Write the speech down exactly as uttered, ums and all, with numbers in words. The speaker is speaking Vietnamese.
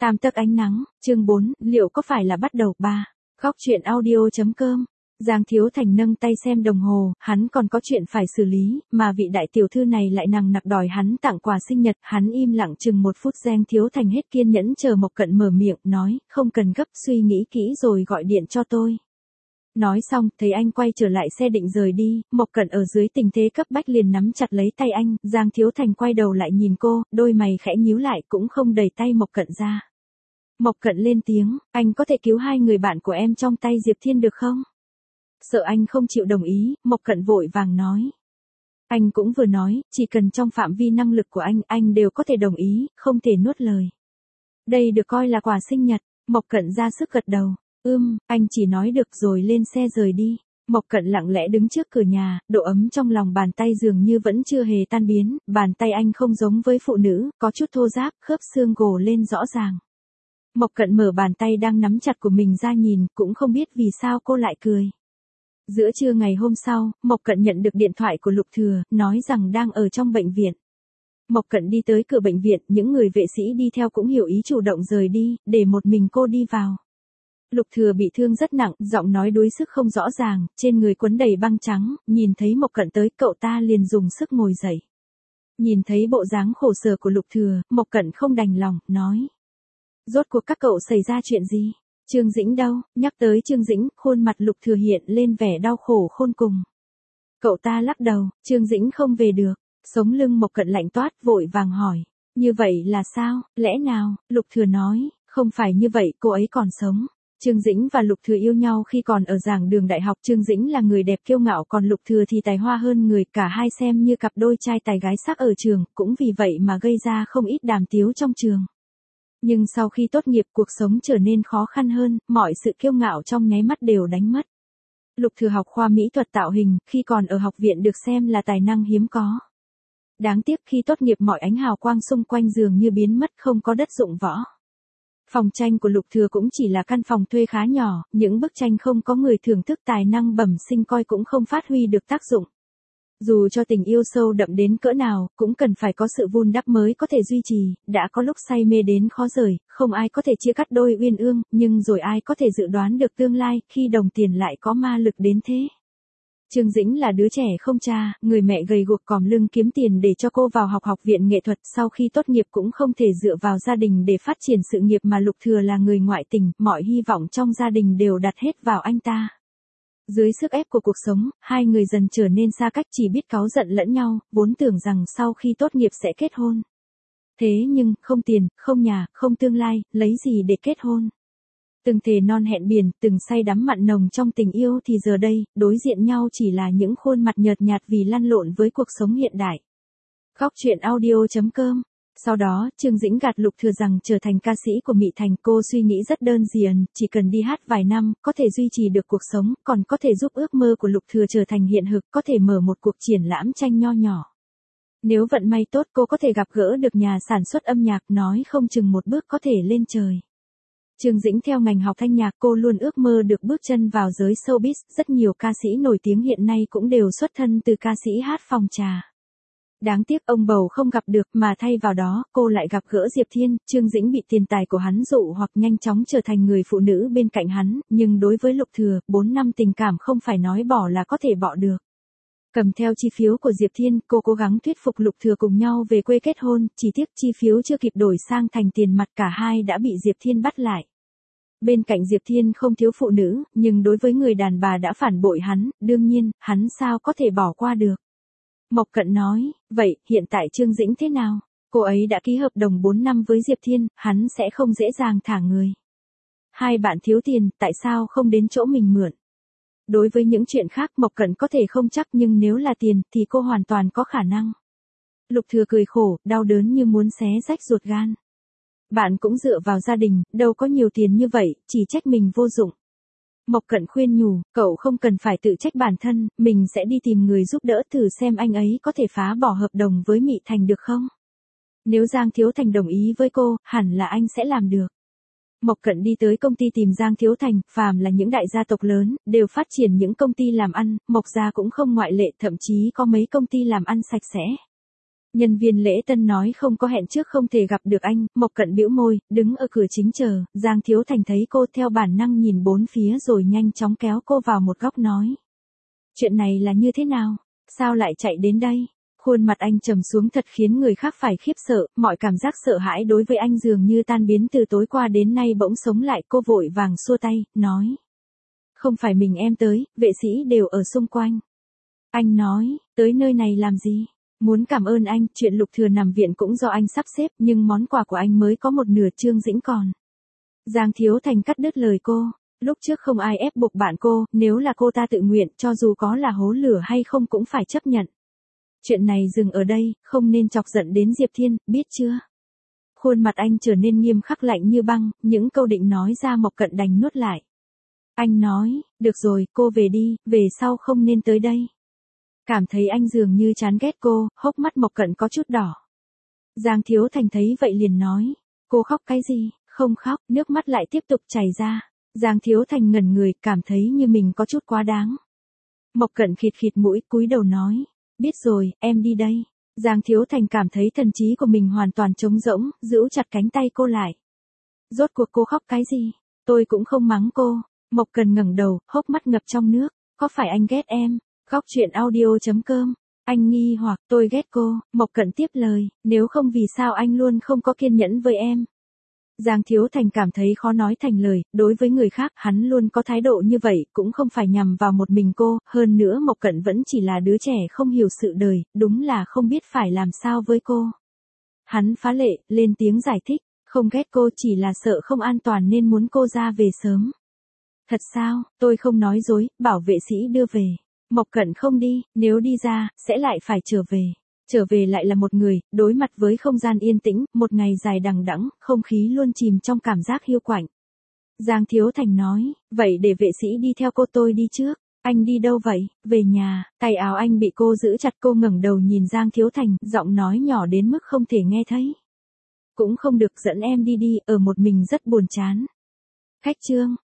Tam tấc ánh nắng, chương bốn, liệu có phải là bắt đầu ba. Góc truyện audio.com. Giang Thiếu Thành nâng tay xem đồng hồ, hắn còn có chuyện phải xử lý, mà vị đại tiểu thư này lại nằng nặc đòi hắn tặng quà sinh nhật, hắn im lặng chừng một phút. Giang Thiếu Thành hết kiên nhẫn chờ Mộc Cận mở miệng, nói, không cần gấp, suy nghĩ kỹ rồi gọi điện cho tôi. Nói xong, thấy anh quay trở lại xe định rời đi, Mộc Cận ở dưới tình thế cấp bách liền nắm chặt lấy tay anh, Giang Thiếu Thành quay đầu lại nhìn cô, đôi mày khẽ nhíu lại cũng không đẩy tay Mộc Cận ra. Mộc Cận lên tiếng, anh có thể cứu hai người bạn của em trong tay Diệp Thiên được không? Sợ anh không chịu đồng ý, Mộc Cận vội vàng nói. Anh cũng vừa nói, chỉ cần trong phạm vi năng lực của anh, anh đều có thể đồng ý, không thể nuốt lời. Đây được coi là quà sinh nhật, Mộc Cận ra sức gật đầu. Ưm, anh chỉ nói được rồi lên xe rời đi. Mộc Cận lặng lẽ đứng trước cửa nhà, độ ấm trong lòng bàn tay dường như vẫn chưa hề tan biến, bàn tay anh không giống với phụ nữ, có chút thô ráp, khớp xương gồ lên rõ ràng. Mộc Cận mở bàn tay đang nắm chặt của mình ra nhìn, cũng không biết vì sao cô lại cười. Giữa trưa ngày hôm sau, Mộc Cận nhận được điện thoại của Lục Thừa, nói rằng đang ở trong bệnh viện. Mộc Cận đi tới cửa bệnh viện, những người vệ sĩ đi theo cũng hiểu ý chủ động rời đi, để một mình cô đi vào. Lục Thừa bị thương rất nặng, giọng nói đuối sức không rõ ràng, trên người quấn đầy băng trắng, nhìn thấy Mộc Cận tới, cậu ta liền dùng sức ngồi dậy. Nhìn thấy bộ dáng khổ sở của Lục Thừa, Mộc Cận không đành lòng, nói. Rốt cuộc các cậu xảy ra chuyện gì? Trương Dĩnh đâu? Nhắc tới Trương Dĩnh, khuôn mặt Lục Thừa hiện lên vẻ đau khổ khôn cùng. Cậu ta lắc đầu, Trương Dĩnh không về được. Sống lưng Mộc Cận lạnh toát, vội vàng hỏi. Như vậy là sao? Lẽ nào? Lục Thừa nói, không phải như vậy, cô ấy còn sống. Trương Dĩnh và Lục Thừa yêu nhau khi còn ở giảng đường đại học. Trương Dĩnh là người đẹp kiêu ngạo, còn Lục Thừa thì tài hoa hơn người, cả hai xem như cặp đôi trai tài gái sắc ở trường, cũng vì vậy mà gây ra không ít đàm tiếu trong trường. Nhưng sau khi tốt nghiệp, cuộc sống trở nên khó khăn hơn, mọi sự kiêu ngạo trong nháy mắt đều đánh mất. Lục Thừa học khoa mỹ thuật tạo hình, khi còn ở học viện được xem là tài năng hiếm có. Đáng tiếc khi tốt nghiệp mọi ánh hào quang xung quanh dường như biến mất, không có đất dụng võ. Phòng tranh của Lục Thừa cũng chỉ là căn phòng thuê khá nhỏ, những bức tranh không có người thưởng thức, tài năng bẩm sinh coi cũng không phát huy được tác dụng. Dù cho tình yêu sâu đậm đến cỡ nào, cũng cần phải có sự vun đắp mới có thể duy trì, đã có lúc say mê đến khó rời, không ai có thể chia cắt đôi uyên ương, nhưng rồi ai có thể dự đoán được tương lai, khi đồng tiền lại có ma lực đến thế. Trương Dĩnh là đứa trẻ không cha, người mẹ gầy guộc còm lưng kiếm tiền để cho cô vào học học viện nghệ thuật, sau khi tốt nghiệp cũng không thể dựa vào gia đình để phát triển sự nghiệp, mà Lục Thừa là người ngoại tình, mọi hy vọng trong gia đình đều đặt hết vào anh ta. Dưới sức ép của cuộc sống, hai người dần trở nên xa cách, chỉ biết cáu giận lẫn nhau, vốn tưởng rằng sau khi tốt nghiệp sẽ kết hôn. Thế nhưng, không tiền, không nhà, không tương lai, lấy gì để kết hôn? Từng thề non hẹn biển, từng say đắm mặn nồng trong tình yêu thì giờ đây, đối diện nhau chỉ là những khuôn mặt nhợt nhạt vì lăn lộn với cuộc sống hiện đại. Góc truyện audio.com. Sau đó, Trương Dĩnh gạt Lục Thừa rằng trở thành ca sĩ của Mỹ Thành, cô suy nghĩ rất đơn giản, chỉ cần đi hát vài năm, có thể duy trì được cuộc sống, còn có thể giúp ước mơ của Lục Thừa trở thành hiện thực, có thể mở một cuộc triển lãm tranh nho nhỏ. Nếu vận may tốt, cô có thể gặp gỡ được nhà sản xuất âm nhạc, nói không chừng một bước có thể lên trời. Trương Dĩnh theo ngành học thanh nhạc, cô luôn ước mơ được bước chân vào giới showbiz, rất nhiều ca sĩ nổi tiếng hiện nay cũng đều xuất thân từ ca sĩ hát phòng trà. Đáng tiếc ông bầu không gặp được, mà thay vào đó, cô lại gặp gỡ Diệp Thiên. Trương Dĩnh bị tiền tài của hắn dụ hoặc nhanh chóng trở thành người phụ nữ bên cạnh hắn, nhưng đối với Lục Thừa, bốn năm tình cảm không phải nói bỏ là có thể bỏ được. Cầm theo chi phiếu của Diệp Thiên, cô cố gắng thuyết phục Lục Thừa cùng nhau về quê kết hôn, chỉ tiếc chi phiếu chưa kịp đổi sang thành tiền mặt, cả hai đã bị Diệp Thiên bắt lại. Bên cạnh Diệp Thiên không thiếu phụ nữ, nhưng đối với người đàn bà đã phản bội hắn, đương nhiên, hắn sao có thể bỏ qua được. Mộc Cận nói, vậy, hiện tại Trương Dĩnh thế nào? Cô ấy đã ký hợp đồng bốn năm với Diệp Thiên, hắn sẽ không dễ dàng thả người. Hai bạn thiếu tiền, tại sao không đến chỗ mình mượn? Đối với những chuyện khác Mộc Cận có thể không chắc, nhưng nếu là tiền, thì cô hoàn toàn có khả năng. Lục Thừa cười khổ, đau đớn như muốn xé rách ruột gan. Bạn cũng dựa vào gia đình, đâu có nhiều tiền như vậy, chỉ trách mình vô dụng. Mộc Cận khuyên nhủ, cậu không cần phải tự trách bản thân, mình sẽ đi tìm người giúp đỡ, thử xem anh ấy có thể phá bỏ hợp đồng với Mỹ Thành được không? Nếu Giang Thiếu Thành đồng ý với cô, hẳn là anh sẽ làm được. Mộc Cận đi tới công ty tìm Giang Thiếu Thành, phàm là những đại gia tộc lớn, đều phát triển những công ty làm ăn, Mộc gia cũng không ngoại lệ, thậm chí có mấy công ty làm ăn sạch sẽ. Nhân viên lễ tân nói không có hẹn trước không thể gặp được anh, Mộc Cận bĩu môi, đứng ở cửa chính chờ, Giang Thiếu Thành thấy cô theo bản năng nhìn bốn phía rồi nhanh chóng kéo cô vào một góc nói. Chuyện này là như thế nào? Sao lại chạy đến đây? Khuôn mặt anh trầm xuống thật khiến người khác phải khiếp sợ, mọi cảm giác sợ hãi đối với anh dường như tan biến từ tối qua đến nay bỗng sống lại. Cô vội vàng xua tay, nói. Không phải mình em tới, vệ sĩ đều ở xung quanh. Anh nói, tới nơi này làm gì? Muốn cảm ơn anh, chuyện Lục Thừa nằm viện cũng do anh sắp xếp, nhưng món quà của anh mới có một nửa, Trương Dĩnh còn. Giang Thiếu Thành cắt đứt lời cô. Lúc trước không ai ép buộc bạn cô, nếu là cô ta tự nguyện, cho dù có là hố lửa hay không cũng phải chấp nhận. Chuyện này dừng ở đây, không nên chọc giận đến Diệp Thiên, biết chưa? Khuôn mặt anh trở nên nghiêm khắc lạnh như băng, những câu định nói ra Mộc Cận đành nuốt lại. Anh nói, được rồi, cô về đi, về sau không nên tới đây. Cảm thấy anh dường như chán ghét cô, hốc mắt Mộc Cận có chút đỏ. Giang Thiếu Thành thấy vậy liền nói, cô khóc cái gì? Không khóc, nước mắt lại tiếp tục chảy ra. Giang Thiếu Thành ngẩn người, cảm thấy như mình có chút quá đáng. Mộc Cận khịt khịt mũi, cúi đầu nói, biết rồi, em đi đây. Giang Thiếu Thành cảm thấy thần trí của mình hoàn toàn trống rỗng, giữ chặt cánh tay cô lại. Rốt cuộc cô khóc cái gì? Tôi cũng không mắng cô. Mộc Cận ngẩng đầu, hốc mắt ngập trong nước, có phải anh ghét em? Góc truyện audio chấm com. Anh nghi hoặc, tôi ghét cô. Mộc Cận tiếp lời, nếu không vì sao anh luôn không có kiên nhẫn với em? Giang Thiếu Thành cảm thấy khó nói thành lời, đối với người khác hắn luôn có thái độ như vậy, cũng không phải nhằm vào một mình cô, hơn nữa Mộc Cận vẫn chỉ là đứa trẻ không hiểu sự đời, đúng là không biết phải làm sao với cô. Hắn phá lệ, lên tiếng giải thích, không ghét cô chỉ là sợ không an toàn nên muốn cô ra về sớm. Thật sao, tôi không nói dối, bảo vệ sĩ đưa về. Mộc Cận không đi, nếu đi ra, sẽ lại phải trở về. Trở về lại là một người, đối mặt với không gian yên tĩnh, một ngày dài đằng đẵng, không khí luôn chìm trong cảm giác hiu quạnh. Giang Thiếu Thành nói, vậy để vệ sĩ đi theo cô, tôi đi trước. Anh đi đâu vậy? Về nhà. Tay áo anh bị cô giữ chặt, cô ngẩng đầu nhìn Giang Thiếu Thành, giọng nói nhỏ đến mức không thể nghe thấy. Cũng không được, dẫn em đi đi, ở một mình rất buồn chán. Khách Trương,